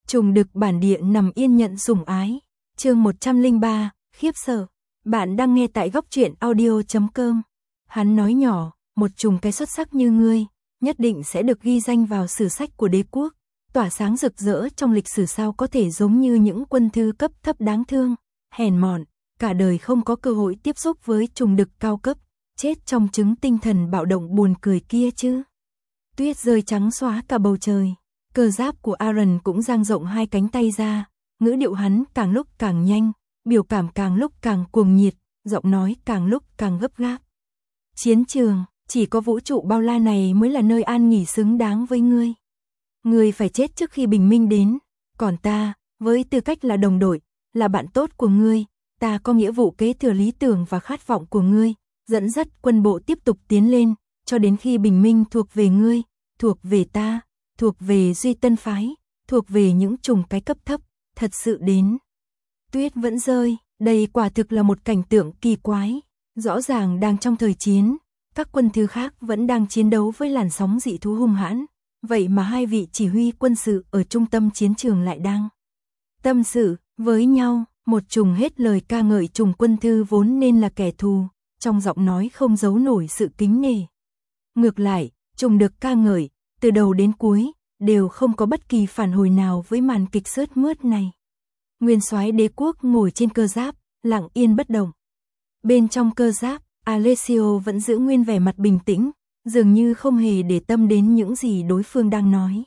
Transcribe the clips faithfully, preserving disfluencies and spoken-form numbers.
Trùng đực bản địa nằm yên nhận sủng ái. Chương một trăm lẻ ba, khiếp sợ. Bạn đang nghe tại góc truyện audio chấm com. Hắn nói nhỏ, một trùng cái xuất sắc như ngươi, nhất định sẽ được ghi danh vào sử sách của đế quốc, tỏa sáng rực rỡ trong lịch sử, sao có thể giống như những quân thư cấp thấp đáng thương, hèn mọn, cả đời không có cơ hội tiếp xúc với trùng đực cao cấp, chết trong chứng tinh thần bạo động buồn cười kia chứ. Tuyết rơi trắng xóa cả bầu trời, cơ giáp của Aaron cũng dang rộng hai cánh tay ra, ngữ điệu hắn càng lúc càng nhanh, biểu cảm càng lúc càng cuồng nhiệt, giọng nói càng lúc càng gấp gáp. Chiến trường, chỉ có vũ trụ bao la này mới là nơi an nghỉ xứng đáng với ngươi. Ngươi phải chết trước khi bình minh đến, còn ta, với tư cách là đồng đội, là bạn tốt của ngươi, ta có nghĩa vụ kế thừa lý tưởng và khát vọng của ngươi, dẫn dắt quân bộ tiếp tục tiến lên, cho đến khi bình minh thuộc về ngươi, thuộc về ta, thuộc về Duy Tân phái, thuộc về những trùng cái cấp thấp, thật sự đến. Tuyết vẫn rơi, đây quả thực là một cảnh tượng kỳ quái, rõ ràng đang trong thời chiến, các quân thư khác vẫn đang chiến đấu với làn sóng dị thú hung hãn, vậy mà hai vị chỉ huy quân sự ở trung tâm chiến trường lại đang tâm sự với nhau. Một trùng hết lời ca ngợi trùng quân thư vốn nên là kẻ thù, trong giọng nói không giấu nổi sự kính nể. Ngược lại, trùng được ca ngợi, từ đầu đến cuối, đều không có bất kỳ phản hồi nào với màn kịch sướt mướt này. Nguyên soái đế quốc ngồi trên cơ giáp, lặng yên bất động. Bên trong cơ giáp, Alessio vẫn giữ nguyên vẻ mặt bình tĩnh, dường như không hề để tâm đến những gì đối phương đang nói.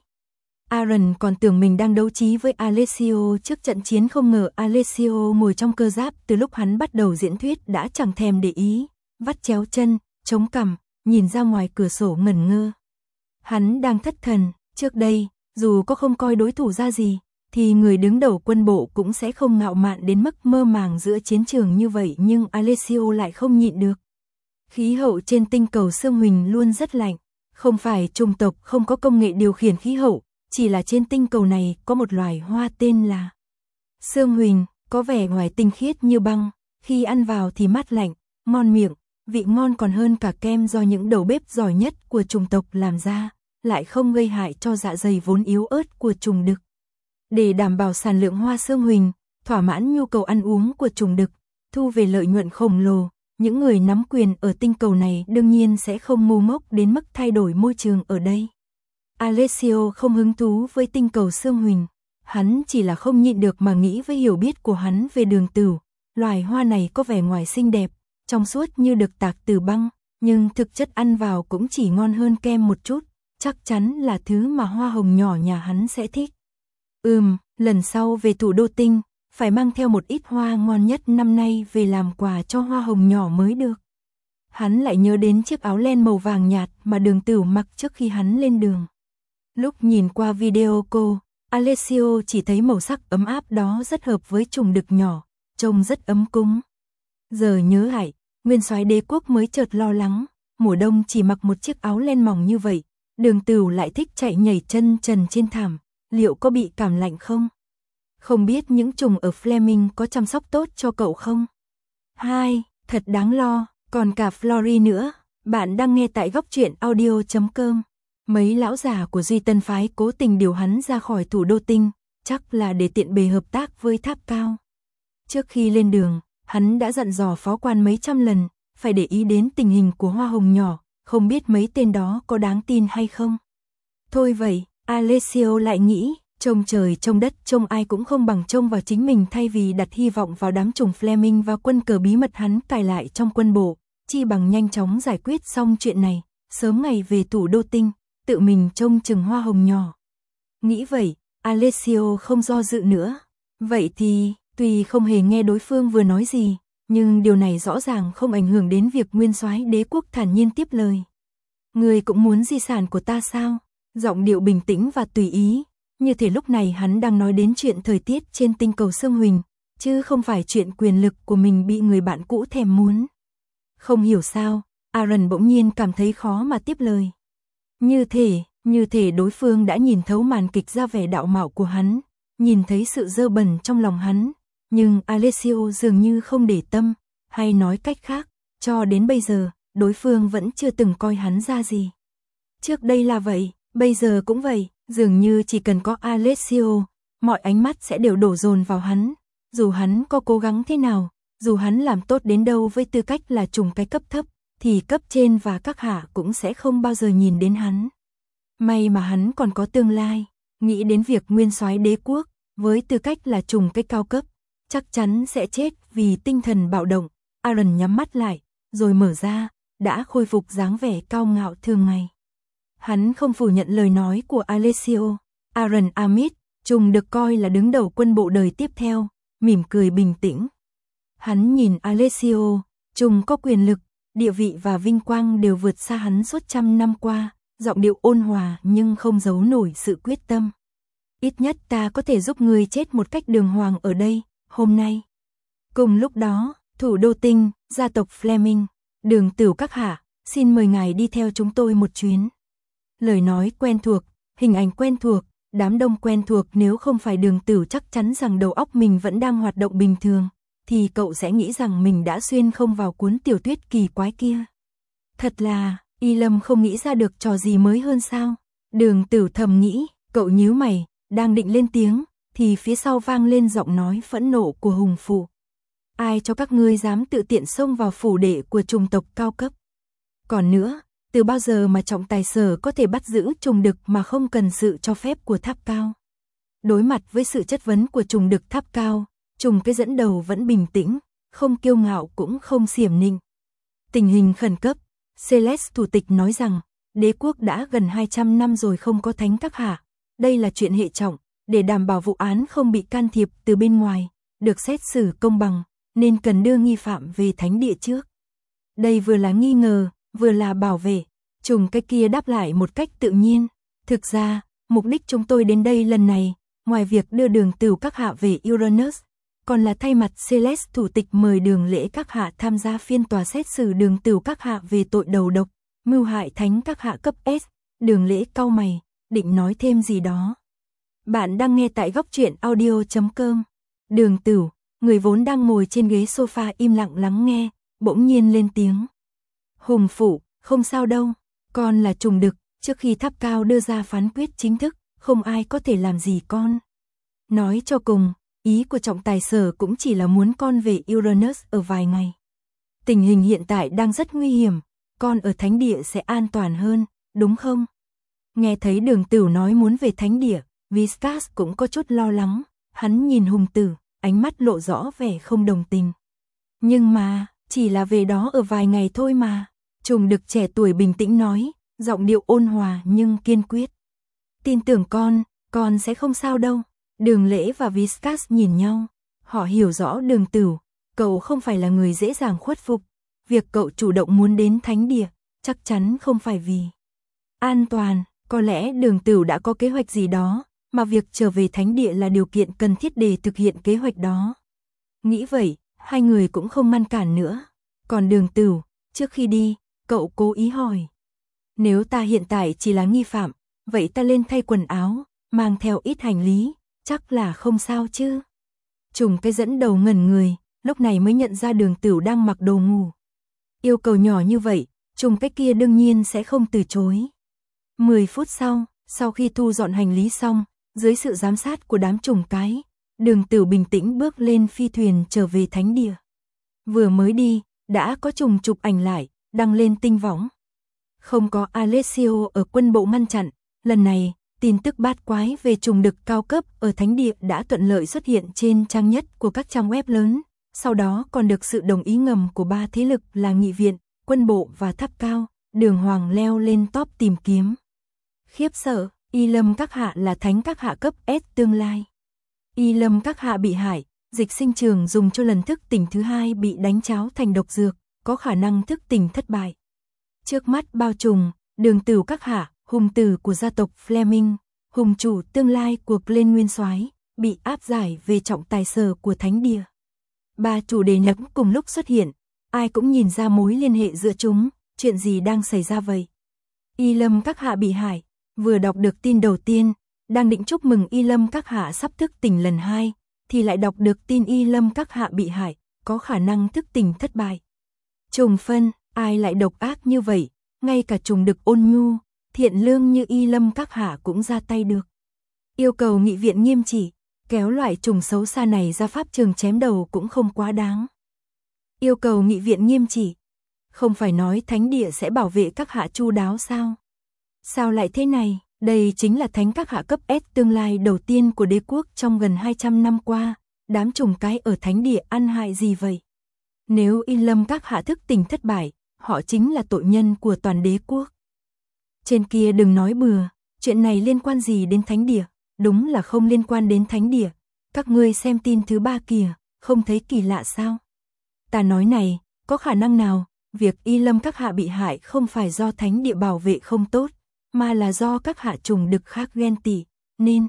Aaron còn tưởng mình đang đấu trí với Alessio trước trận chiến, không ngờ Alessio ngồi trong cơ giáp từ lúc hắn bắt đầu diễn thuyết đã chẳng thèm để ý, vắt chéo chân, chống cằm, nhìn ra ngoài cửa sổ ngẩn ngơ. Hắn đang thất thần, trước đây, dù có không coi đối thủ ra gì, thì người đứng đầu quân bộ cũng sẽ không ngạo mạn đến mức mơ màng giữa chiến trường như vậy, nhưng Alessio lại không nhịn được. Khí hậu trên tinh cầu Sương Huỳnh luôn rất lạnh, không phải chủng tộc không có công nghệ điều khiển khí hậu, chỉ là trên tinh cầu này có một loài hoa tên là Sương Huỳnh, có vẻ ngoài tinh khiết như băng, khi ăn vào thì mát lạnh, ngon miệng, vị ngon còn hơn cả kem do những đầu bếp giỏi nhất của chủng tộc làm ra, lại không gây hại cho dạ dày vốn yếu ớt của trùng đực. Để đảm bảo sản lượng hoa Sương Huỳnh, thỏa mãn nhu cầu ăn uống của trùng đực, thu về lợi nhuận khổng lồ, những người nắm quyền ở tinh cầu này đương nhiên sẽ không ngu ngốc đến mức thay đổi môi trường ở đây. Alessio không hứng thú với tinh cầu Sương Huỳnh, hắn chỉ là không nhịn được mà nghĩ với hiểu biết của hắn về đường tửu, loài hoa này có vẻ ngoài xinh đẹp, trong suốt như được tạc từ băng, nhưng thực chất ăn vào cũng chỉ ngon hơn kem một chút, chắc chắn là thứ mà hoa hồng nhỏ nhà hắn sẽ thích. Ừm, lần sau về thủ đô tinh, phải mang theo một ít hoa ngon nhất năm nay về làm quà cho hoa hồng nhỏ mới được. Hắn lại nhớ đến chiếc áo len màu vàng nhạt mà Đường Tửu mặc trước khi hắn lên đường. Lúc nhìn qua video cô, Alessio chỉ thấy màu sắc ấm áp đó rất hợp với trùng đực nhỏ, trông rất ấm cúng. Giờ nhớ lại, nguyên soái đế quốc mới chợt lo lắng, mùa đông chỉ mặc một chiếc áo len mỏng như vậy, Đường Tửu lại thích chạy nhảy chân trần trên thảm, liệu có bị cảm lạnh không? Không biết những trùng ở Fleming có chăm sóc tốt cho cậu không? Hai, thật đáng lo, còn cả Flory nữa. Bạn đang nghe tại góc truyện audio chấm com. Mấy lão già của Duy Tân phái cố tình điều hắn ra khỏi thủ đô tinh, chắc là để tiện bề hợp tác với Tháp Cao. Trước khi lên đường, hắn đã dặn dò phó quan mấy trăm lần, phải để ý đến tình hình của hoa hồng nhỏ, không biết mấy tên đó có đáng tin hay không. Thôi vậy, Alessio lại nghĩ, trông trời trông đất trông ai cũng không bằng trông vào chính mình, thay vì đặt hy vọng vào đám trùng Fleming và quân cờ bí mật hắn cài lại trong quân bộ, chi bằng nhanh chóng giải quyết xong chuyện này, sớm ngày về thủ đô tinh, tự mình trông chừng hoa hồng nhỏ. Nghĩ vậy, Alessio không do dự nữa. Vậy thì, tuy không hề nghe đối phương vừa nói gì, nhưng điều này rõ ràng không ảnh hưởng đến việc nguyên soái đế quốc thản nhiên tiếp lời. Người cũng muốn di sản của ta sao? Giọng điệu bình tĩnh và tùy ý, như thể lúc này hắn đang nói đến chuyện thời tiết trên tinh cầu Sương Huỳnh, chứ không phải chuyện quyền lực của mình bị người bạn cũ thèm muốn. Không hiểu sao, Aaron bỗng nhiên cảm thấy khó mà tiếp lời. Như thể, như thể đối phương đã nhìn thấu màn kịch ra vẻ đạo mạo của hắn, nhìn thấy sự dơ bẩn trong lòng hắn, nhưng Alessio dường như không để tâm, hay nói cách khác, cho đến bây giờ, đối phương vẫn chưa từng coi hắn ra gì. Trước đây là vậy, bây giờ cũng vậy, dường như chỉ cần có Alessio, mọi ánh mắt sẽ đều đổ dồn vào hắn. Dù hắn có cố gắng thế nào, dù hắn làm tốt đến đâu với tư cách là trùng cái cấp thấp, thì cấp trên và các hạ cũng sẽ không bao giờ nhìn đến hắn. May mà hắn còn có tương lai, nghĩ đến việc nguyên soái đế quốc, với tư cách là trùng cái cao cấp, chắc chắn sẽ chết vì tinh thần bạo động. Aaron nhắm mắt lại, rồi mở ra, đã khôi phục dáng vẻ cao ngạo thường ngày. Hắn không phủ nhận lời nói của Alessio. Aaron Amit, trùng được coi là đứng đầu quân bộ đời tiếp theo, mỉm cười bình tĩnh. Hắn nhìn Alessio, trùng có quyền lực, địa vị và vinh quang đều vượt xa hắn suốt trăm năm qua, giọng điệu ôn hòa nhưng không giấu nổi sự quyết tâm. Ít nhất ta có thể giúp ngươi chết một cách đường hoàng ở đây, hôm nay. Cùng lúc đó, thủ đô Tinh, gia tộc Fleming, Đường Tửu các hạ, xin mời ngài đi theo chúng tôi một chuyến. Lời nói quen thuộc, hình ảnh quen thuộc, đám đông quen thuộc. Nếu không phải Đường Tửu chắc chắn rằng đầu óc mình vẫn đang hoạt động bình thường, thì cậu sẽ nghĩ rằng mình đã xuyên không vào cuốn tiểu thuyết kỳ quái kia. Thật là, Y Lâm không nghĩ ra được trò gì mới hơn sao? Đường Tửu thầm nghĩ, cậu nhíu mày, đang định lên tiếng, thì phía sau vang lên giọng nói phẫn nộ của hùng phụ. Ai cho các ngươi dám tự tiện xông vào phủ đệ của trùng tộc cao cấp? Còn nữa, từ bao giờ mà trọng tài sở có thể bắt giữ trùng đực mà không cần sự cho phép của tháp cao? Đối mặt với sự chất vấn của trùng đực tháp cao, trùng cái dẫn đầu vẫn bình tĩnh, không kiêu ngạo cũng không xiểm nịnh. Tình hình khẩn cấp, Celeste thủ tịch nói rằng, đế quốc đã gần hai trăm năm rồi không có thánh các hạ. Đây là chuyện hệ trọng, để đảm bảo vụ án không bị can thiệp từ bên ngoài, được xét xử công bằng, nên cần đưa nghi phạm về thánh địa trước. Đây vừa là nghi ngờ, vừa là bảo vệ. Trùng cái kia đáp lại một cách tự nhiên. Thực ra, mục đích chúng tôi đến đây lần này, ngoài việc đưa Đường Tửu các hạ về Uranus, còn là thay mặt Celeste thủ tịch mời Đường Lễ các hạ tham gia phiên tòa xét xử Đường Tửu các hạ về tội đầu độc, mưu hại thánh các hạ cấp S. Đường Lễ cau mày, định nói thêm gì đó. Bạn đang nghe tại góc truyện audio chấm com. Đường Tửu, người vốn đang ngồi trên ghế sofa im lặng lắng nghe, bỗng nhiên lên tiếng. Hùng phụ, không sao đâu, con là trùng đực, trước khi tháp cao đưa ra phán quyết chính thức, không ai có thể làm gì con. Nói cho cùng, ý của trọng tài sở cũng chỉ là muốn con về Uranus ở vài ngày. Tình hình hiện tại đang rất nguy hiểm, con ở thánh địa sẽ an toàn hơn, đúng không? Nghe thấy Đường Tửu nói muốn về thánh địa, Viscas cũng có chút lo lắng, hắn nhìn Hùng Tử, ánh mắt lộ rõ vẻ không đồng tình. Nhưng mà, chỉ là về đó ở vài ngày thôi mà. Trùng đực trẻ tuổi bình tĩnh nói, giọng điệu ôn hòa nhưng kiên quyết. Tin tưởng con, con sẽ không sao đâu. Đường Lễ và Viscas nhìn nhau, họ hiểu rõ Đường Tửu, cậu không phải là người dễ dàng khuất phục. Việc cậu chủ động muốn đến thánh địa, chắc chắn không phải vì an toàn, có lẽ Đường Tửu đã có kế hoạch gì đó, mà việc trở về thánh địa là điều kiện cần thiết để thực hiện kế hoạch đó. Nghĩ vậy, hai người cũng không ngăn cản nữa. Còn Đường Tửu, trước khi đi, cậu cố ý hỏi. Nếu ta hiện tại chỉ là nghi phạm, vậy ta lên thay quần áo, mang theo ít hành lý, chắc là không sao chứ? Trùng cái dẫn đầu ngẩn người, lúc này mới nhận ra Đường Tửu đang mặc đồ ngủ. Yêu cầu nhỏ như vậy, trùng cái kia đương nhiên sẽ không từ chối. Mười phút sau, sau khi thu dọn hành lý xong, dưới sự giám sát của đám trùng cái, Đường Tửu bình tĩnh bước lên phi thuyền trở về thánh địa. Vừa mới đi, đã có trùng chụp ảnh lại, đăng lên tinh võng. Không có Alessio ở quân bộ ngăn chặn, lần này, tin tức bát quái về trùng đực cao cấp ở thánh địa đã thuận lợi xuất hiện trên trang nhất của các trang web lớn, sau đó còn được sự đồng ý ngầm của ba thế lực là nghị viện, quân bộ và tháp cao, Đường Hoàng leo lên top tìm kiếm. Khiếp sợ, Y Lâm các hạ là thánh các hạ cấp S tương lai. Y Lâm các hạ bị hại, dịch sinh trường dùng cho lần thức tỉnh thứ hai bị đánh cháo thành độc dược, có khả năng thức tỉnh thất bại. Trước mắt bao trùm, Đường Tửu các hạ, hùng tử của gia tộc Fleming, hùng chủ tương lai của Glen Nguyên Soái, bị áp giải về trọng tài sở của thánh địa. Ba chủ đề nấm cùng lúc xuất hiện, ai cũng nhìn ra mối liên hệ giữa chúng, chuyện gì đang xảy ra vậy? Y Lâm các hạ bị hại, vừa đọc được tin đầu tiên, đang định chúc mừng Y Lâm các hạ sắp thức tỉnh lần hai, thì lại đọc được tin Y Lâm các hạ bị hại, có khả năng thức tỉnh thất bại. Trùng phân, ai lại độc ác như vậy, ngay cả trùng đực ôn nhu, thiện lương như Y Lâm các hạ cũng ra tay được. Yêu cầu nghị viện nghiêm trị, Kéo loại trùng xấu xa này ra pháp trường chém đầu cũng không quá đáng. Yêu cầu nghị viện nghiêm trị. Không phải nói thánh địa sẽ bảo vệ các hạ chu đáo sao? Sao lại thế này? Đây chính là thánh các hạ cấp S tương lai đầu tiên của đế quốc trong gần hai trăm năm qua. Đám trùng cái ở thánh địa ăn hại gì vậy? Nếu In Lâm các hạ thức tỉnh thất bại, họ chính là tội nhân của toàn đế quốc. Trên kia đừng nói bừa, chuyện này liên quan gì đến thánh địa? Đúng là không liên quan đến thánh địa. Các ngươi xem tin thứ ba kìa, không thấy kỳ lạ sao? Ta nói này, có khả năng nào, việc Y Lâm các hạ bị hại không phải do thánh địa bảo vệ không tốt, mà là do các hạ trùng đực khác ghen tị, nên.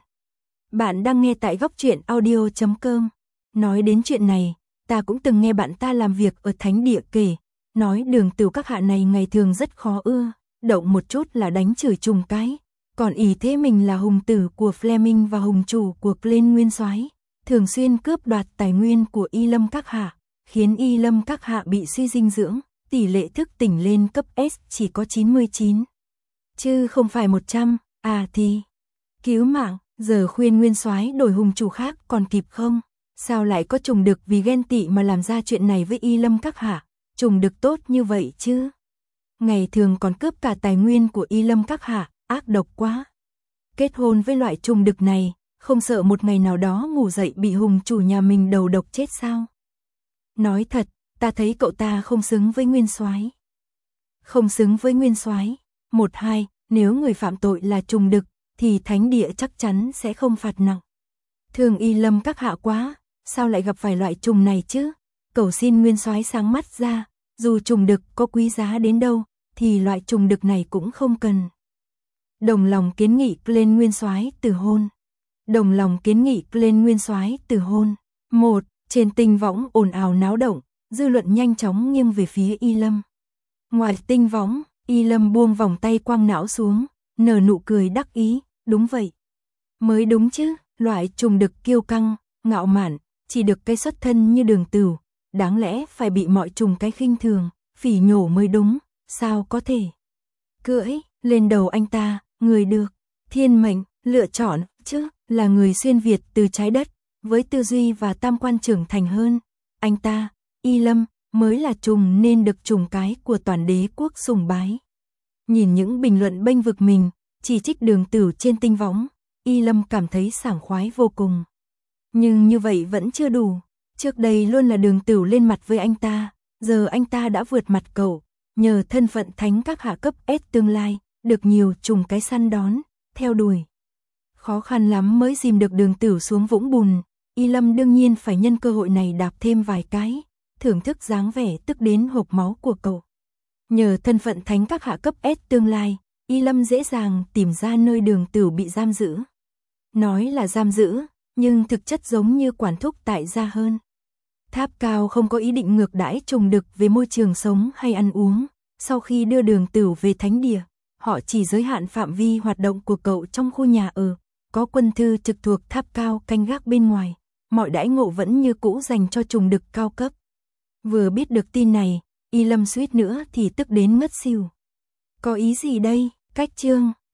Bạn đang nghe tại góc truyện audio chấm com. Nói đến chuyện này, ta cũng từng nghe bạn ta làm việc ở thánh địa kể, nói Đường Tửu các hạ này ngày thường rất khó ưa, động một chút là đánh chửi trùng cái, còn ỷ thế mình là hùng tử của Fleming và hùng chủ của Glen Nguyên Soái, thường xuyên cướp đoạt tài nguyên của Y Lâm các hạ, khiến Y Lâm các hạ bị suy dinh dưỡng, tỷ lệ thức tỉnh lên cấp S chỉ có chín mươi chín, chứ không phải một trăm, à thì cứu mạng, giờ khuyên Nguyên Soái đổi hùng chủ khác còn kịp không? Sao lại có trùng đực vì ghen tị mà làm ra chuyện này với Y Lâm các hạ? Trùng đực tốt như vậy chứ? Ngày thường còn cướp cả tài nguyên của Y Lâm các hạ, ác độc quá. Kết hôn với loại trùng đực này, không sợ một ngày nào đó ngủ dậy bị hùng chủ nhà mình đầu độc chết sao? Nói thật, ta thấy cậu ta không xứng với Nguyên Soái. Không xứng với Nguyên Soái. Một hai, nếu người phạm tội là trùng đực, thì thánh địa chắc chắn sẽ không phạt nặng. Thương Y Lâm các hạ quá, sao lại gặp phải loại trùng này chứ? Cầu xin Nguyên Soái sáng mắt ra, dù trùng đực có quý giá đến đâu, thì loại trùng đực này cũng không cần. Đồng lòng kiến nghị lên Nguyên Soái từ hôn. Đồng lòng kiến nghị lên Nguyên Soái từ hôn. Một, trên tinh võng ồn ào náo động, dư luận nhanh chóng nghiêng về phía Y Lâm. Ngoài tinh võng, Y Lâm buông vòng tay quăng não xuống, nở nụ cười đắc ý, đúng vậy. Mới đúng chứ, loại trùng đực kiêu căng, ngạo mạn, chỉ được cái xuất thân như Đường Tửu, đáng lẽ phải bị mọi trùng cái khinh thường, phỉ nhổ mới đúng, sao có thể. Cưỡi lên đầu anh ta, người được thiên mệnh lựa chọn chứ, là người xuyên Việt từ trái đất, với tư duy và tam quan trưởng thành hơn. Anh ta, Y Lâm, mới là trùng nên được trùng cái của toàn đế quốc sùng bái. Nhìn những bình luận bênh vực mình, chỉ trích Đường Tửu trên tinh võng, Y Lâm cảm thấy sảng khoái vô cùng. Nhưng như vậy vẫn chưa đủ. Trước đây luôn là Đường Tửu lên mặt với anh ta, giờ anh ta đã vượt mặt cậu, nhờ thân phận thánh các hạ cấp S tương lai, được nhiều trùng cái săn đón, theo đuổi. Khó khăn lắm mới dìm được Đường Tửu xuống vũng bùn, Y Lâm đương nhiên phải nhân cơ hội này đạp thêm vài cái, thưởng thức dáng vẻ tức đến hộc máu của cậu. Nhờ thân phận thánh các hạ cấp S tương lai, Y Lâm dễ dàng tìm ra nơi Đường Tửu bị giam giữ. Nói là giam giữ, nhưng thực chất giống như quản thúc tại gia hơn. Tháp Cao không có ý định ngược đãi trùng đực về môi trường sống hay ăn uống. Sau khi đưa Đường Tửu về thánh địa, họ chỉ giới hạn phạm vi hoạt động của cậu trong khu nhà ở. Có quân thư trực thuộc Tháp Cao canh gác bên ngoài. Mọi đãi ngộ vẫn như cũ dành cho trùng đực cao cấp. Vừa biết được tin này, Y Lâm suýt nữa thì tức đến ngất xỉu. Có ý gì đây? Cách chương